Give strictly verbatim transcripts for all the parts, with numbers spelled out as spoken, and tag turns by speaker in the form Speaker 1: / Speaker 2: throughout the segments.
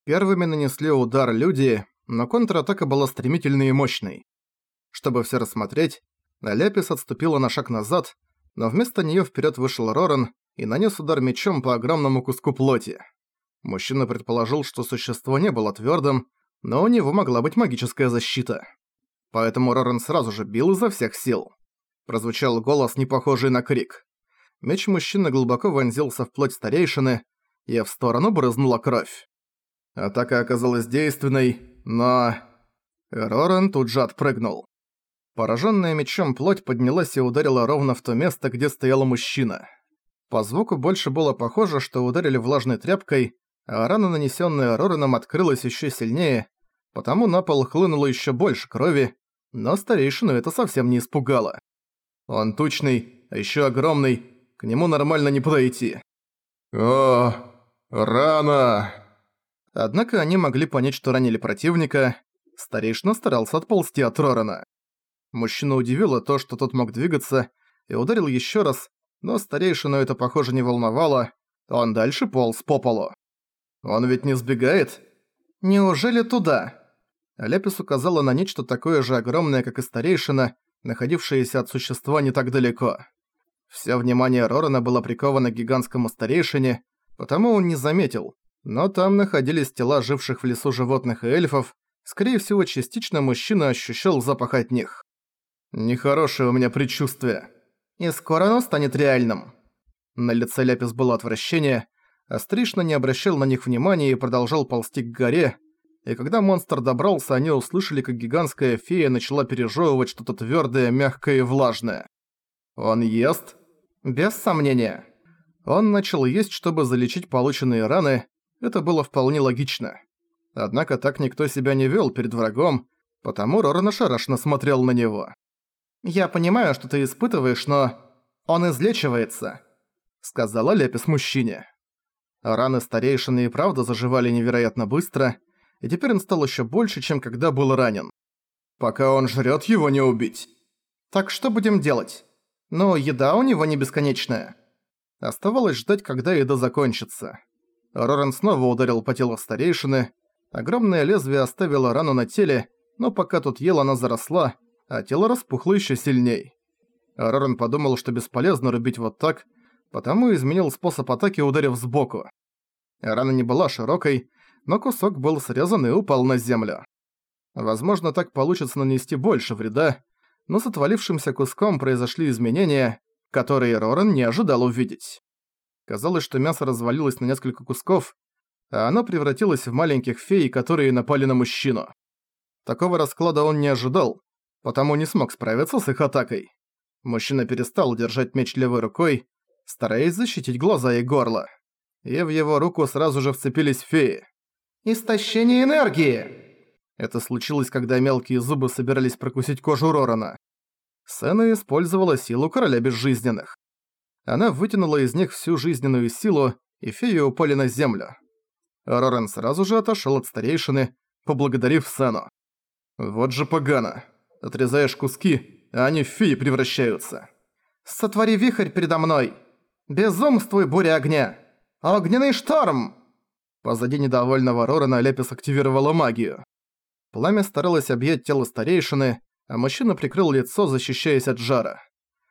Speaker 1: Первыми нанесли удар люди, но контратака была стремительной и мощной. Чтобы все рассмотреть, Ляпис отступила на шаг назад, но вместо неё вперёд вышел Роран и нанес удар мечом по огромному куску плоти. Мужчина предположил, что существо не было твёрдым, но у него могла быть магическая защита. Поэтому Роран сразу же бил изо всех сил. Прозвучал голос, не похожий на крик. Меч мужчины глубоко вонзился в плоть старейшины, и в сторону брызнула кровь. Атака оказалась действенной, но... Роран тут же отпрыгнул. Пораженная мечом плоть поднялась и ударила ровно в то место, где стоял мужчина. По звуку больше было похоже, что ударили влажной тряпкой, а рана, нанесенная Рораном, открылась еще сильнее, потому на пол хлынуло еще больше крови, но старейшину это совсем не испугало. Он тучный, а еще огромный, к нему нормально не подойти. «О, рана!» Однако они могли понять, что ранили противника. Старейшина старался отползти от Рорана. Мужчину удивило то, что тот мог двигаться, и ударил еще раз, но старейшину это, похоже, не волновало, он дальше полз по полу. «Он ведь не сбегает?» «Неужели туда?» Ляпис указала на нечто такое же огромное, как и старейшина, находившееся от существа не так далеко. Всё внимание Рорана было приковано к гигантскому старейшине, потому он не заметил, но там находились тела живших в лесу животных и эльфов, скорее всего, частично мужчина ощущал запах от них. «Нехорошее у меня предчувствие. И скоро оно станет реальным». На лице Ляпис было отвращение, а старейшина не обращал на них внимания и продолжал ползти к горе, и когда монстр добрался, они услышали, как гигантская фея начала пережевывать что-то твёрдое, мягкое и влажное. «Он ест?» «Без сомнения». Он начал есть, чтобы залечить полученные раны, это было вполне логично. Однако так никто себя не вёл перед врагом, потому Роран ошарашенно смотрел на него. «Я понимаю, что ты испытываешь, но он излечивается», — сказала Ляпис мужчине. Раны старейшины и правда заживали невероятно быстро, и теперь он стал ещё больше, чем когда был ранен. «Пока он жрёт, его не убить». «Так что будем делать? Но еда у него не бесконечная». Оставалось ждать, когда еда закончится. Роран снова ударил по телу старейшины. Огромное лезвие оставило рану на теле, но пока тот ел, она заросла, а тело распухло ещё сильней. Роран подумал, что бесполезно рубить вот так, потому изменил способ атаки, ударив сбоку. Рана не была широкой, но кусок был срезан и упал на землю. Возможно, так получится нанести больше вреда, но с отвалившимся куском произошли изменения, которые Роран не ожидал увидеть. Казалось, что мясо развалилось на несколько кусков, а оно превратилось в маленьких фей, которые напали на мужчину. Такого расклада он не ожидал, потому не смог справиться с их атакой. Мужчина перестал держать меч левой рукой, стараясь защитить глаза и горло. И в его руку сразу же вцепились феи. «Истощение энергии!» Это случилось, когда мелкие зубы собирались прокусить кожу Рорана. Сэна использовала силу короля безжизненных. Она вытянула из них всю жизненную силу, и феи упали на землю. Роран сразу же отошёл от старейшины, поблагодарив Сэну. «Вот же погано. Отрезаешь куски, а они в феи превращаются». «Сотвори вихрь передо мной! Безумствуй, буря огня! Огненный шторм!» Позади недовольного Рорана Ляпис активировала магию. Пламя старалось объять тело старейшины, а мужчина прикрыл лицо, защищаясь от жара.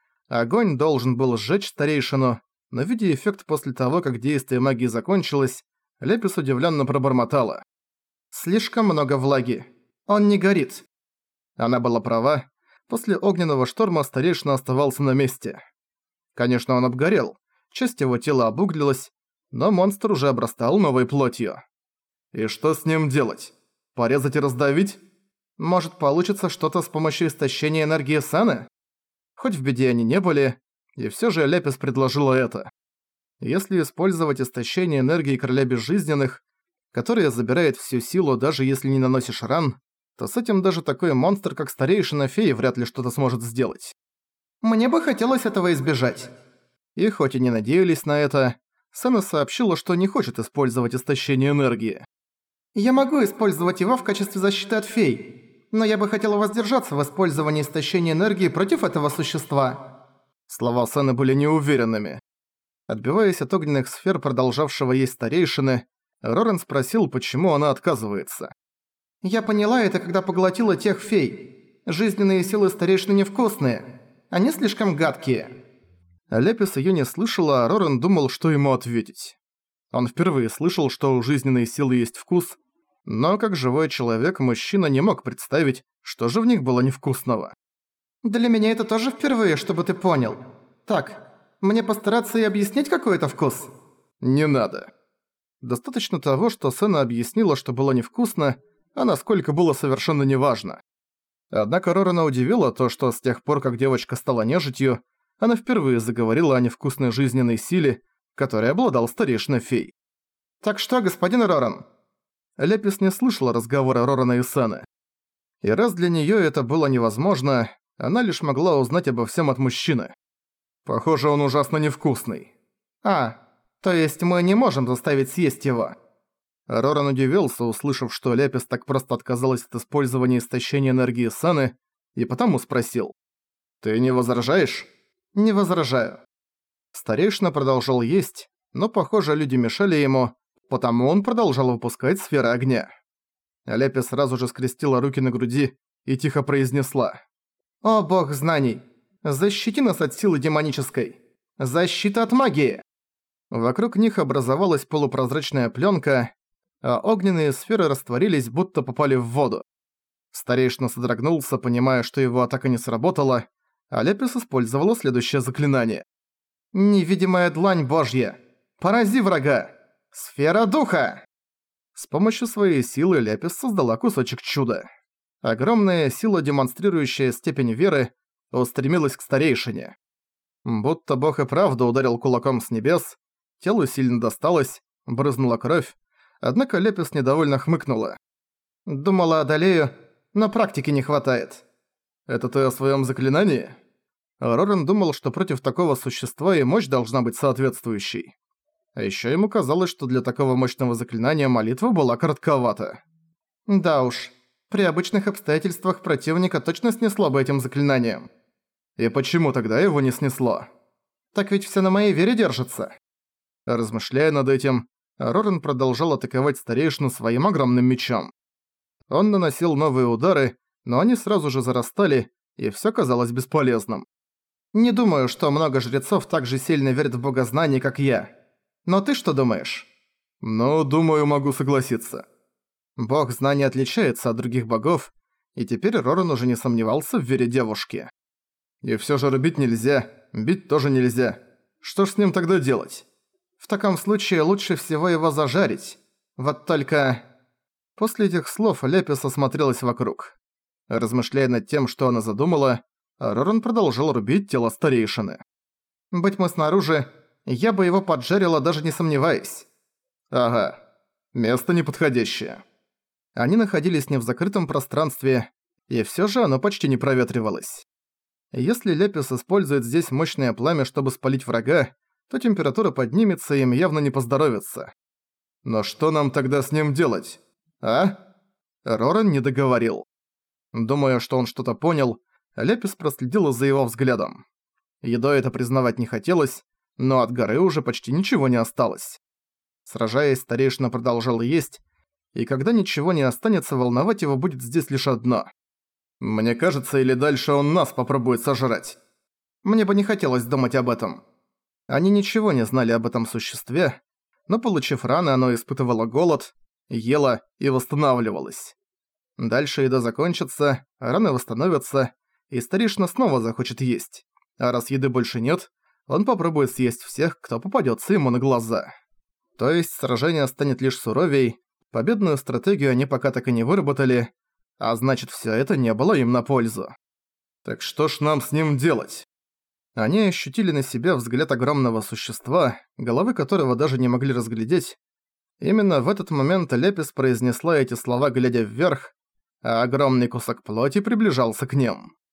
Speaker 1: Огонь должен был сжечь старейшину, но видя эффект после того, как действие магии закончилось, Ляпис удивленно пробормотала. «Слишком много влаги. Он не горит». Она была права. После огненного шторма старейшина оставался на месте. Конечно, он обгорел, часть его тела обуглилась, но монстр уже обрастал новой плотью. «И что с ним делать? Порезать и раздавить? Может, получится что-то с помощью истощения энергии Сэны?» Хоть в беде они не были, и всё же Ляпис предложила это. Если использовать истощение энергии короля безжизненных, которая забирает всю силу, даже если не наносишь ран, то с этим даже такой монстр, как старейшина феи, вряд ли что-то сможет сделать. «Мне бы хотелось этого избежать». И хоть и не надеялись на это, Сэна сообщила, что не хочет использовать истощение энергии. «Я могу использовать его в качестве защиты от фей, но я бы хотела воздержаться в использовании истощения энергии против этого существа». Слова Сэны были неуверенными. Отбиваясь от огненных сфер, продолжавшего есть старейшины, Роран спросил, почему она отказывается.
Speaker 2: «Я поняла это, когда поглотила тех фей. Жизненные силы старейшины невкусные. Они слишком гадкие».
Speaker 1: Лепис её не слышала, а Роран думал, что ему ответить. Он впервые слышал, что у жизненной силы есть вкус, но как живой человек мужчина не мог представить, что же в них было невкусного.
Speaker 2: «Для меня это тоже впервые, чтобы ты понял. Так, мне постараться и объяснить, какой это вкус?»
Speaker 1: «Не надо». Достаточно того, что Сэна объяснила, что было невкусно, а насколько было совершенно неважно. Однако Рорана удивило то, что с тех пор, как девочка стала нежитью, она впервые заговорила о невкусной жизненной силе, которой обладал старейшина фей.
Speaker 2: «Так что, господин Роран?»
Speaker 1: Лепис не слышала разговора Рорана и Сэны. И раз для неё это было невозможно, она лишь могла узнать обо всем от мужчины. Похоже, он ужасно невкусный.
Speaker 2: «А, то есть мы не можем заставить съесть его?»
Speaker 1: Роран удивился, услышав, что Лепис так просто отказалась от использования истощения энергии Сэны, и потому спросил. «Ты не возражаешь?»
Speaker 2: «Не возражаю».
Speaker 1: Старейшина продолжал есть, но, похоже, люди мешали ему, потому он продолжал выпускать сферы огня. Лепис сразу же скрестила руки на груди и тихо произнесла.
Speaker 2: «О бог знаний! Защити нас от силы демонической! Защита от магии!»
Speaker 1: Вокруг них образовалась полупрозрачная плёнка, а огненные сферы растворились, будто попали в воду. Старейшина содрогнулся, понимая, что его атака не сработала, а Лепис использовала следующее заклинание.
Speaker 2: «Невидимая длань божья! Порази врага! Сфера духа!»
Speaker 1: С помощью своей силы Лепис создала кусочек чуда. Огромная сила, демонстрирующая степень веры, устремилась к старейшине. Будто бог и правда ударил кулаком с небес, телу сильно досталось, брызнула кровь, однако Лепис недовольно хмыкнула.
Speaker 2: «Думала, одолею, но практики не хватает».
Speaker 1: «Это ты о своём заклинании?» Роран думал, что против такого существа и мощь должна быть соответствующей. А ещё ему казалось, что для такого мощного заклинания молитва была коротковата.
Speaker 2: «Да уж, при обычных обстоятельствах противника точно снесло бы этим заклинанием».
Speaker 1: «И почему тогда его не снесло?»
Speaker 2: «Так ведь всё на моей вере держится».
Speaker 1: Размышляя над этим, Роран продолжал атаковать старейшину своим огромным мечом. Он наносил новые удары, но они сразу же зарастали, и всё казалось бесполезным.
Speaker 2: «Не думаю, что много жрецов так же сильно верят в богознание, как я. Но ты что думаешь?»
Speaker 1: «Ну, думаю, могу согласиться». Бог знания отличается от других богов, и теперь Роран уже не сомневался в вере девушки. И всё же рубить нельзя, бить тоже нельзя. Что ж с ним тогда делать?
Speaker 2: В таком случае лучше всего его зажарить. Вот только...»
Speaker 1: После этих слов Лепис осмотрелась вокруг. Размышляя над тем, что она задумала, Роран продолжал рубить тело старейшины.
Speaker 2: «Быть мы снаружи, я бы его поджарила, даже не сомневаясь».
Speaker 1: «Ага, место неподходящее». Они находились не в закрытом пространстве, и всё же оно почти не проветривалось. Если Лепис использует здесь мощное пламя, чтобы спалить врага, то температура поднимется, и им явно не поздоровится. Но что нам тогда с ним делать? А? Роран не договорил. Думая, что он что-то понял, Лепис проследила за его взглядом. Едой это признавать не хотелось, но от горы уже почти ничего не осталось. Сражаясь, старейшина продолжал есть, и когда ничего не останется, волновать его будет здесь лишь одно. Мне кажется, или дальше он нас попробует сожрать. Мне бы не хотелось думать об этом. Они ничего не знали об этом существе, но, получив раны, оно испытывало голод, ело и восстанавливалось. Дальше еда закончится, раны восстановятся, и старейшина снова захочет есть. А раз еды больше нет, он попробует съесть всех, кто попадется ему на глаза. То есть сражение станет лишь суровей, победную стратегию они пока так и не выработали, а значит, всё это не было им на пользу. Так что ж нам с ним делать? Они ощутили на себе взгляд огромного существа, головы которого даже не могли разглядеть. Именно в этот момент Лепис произнесла эти слова, глядя вверх, а огромный кусок плоти приближался к ним.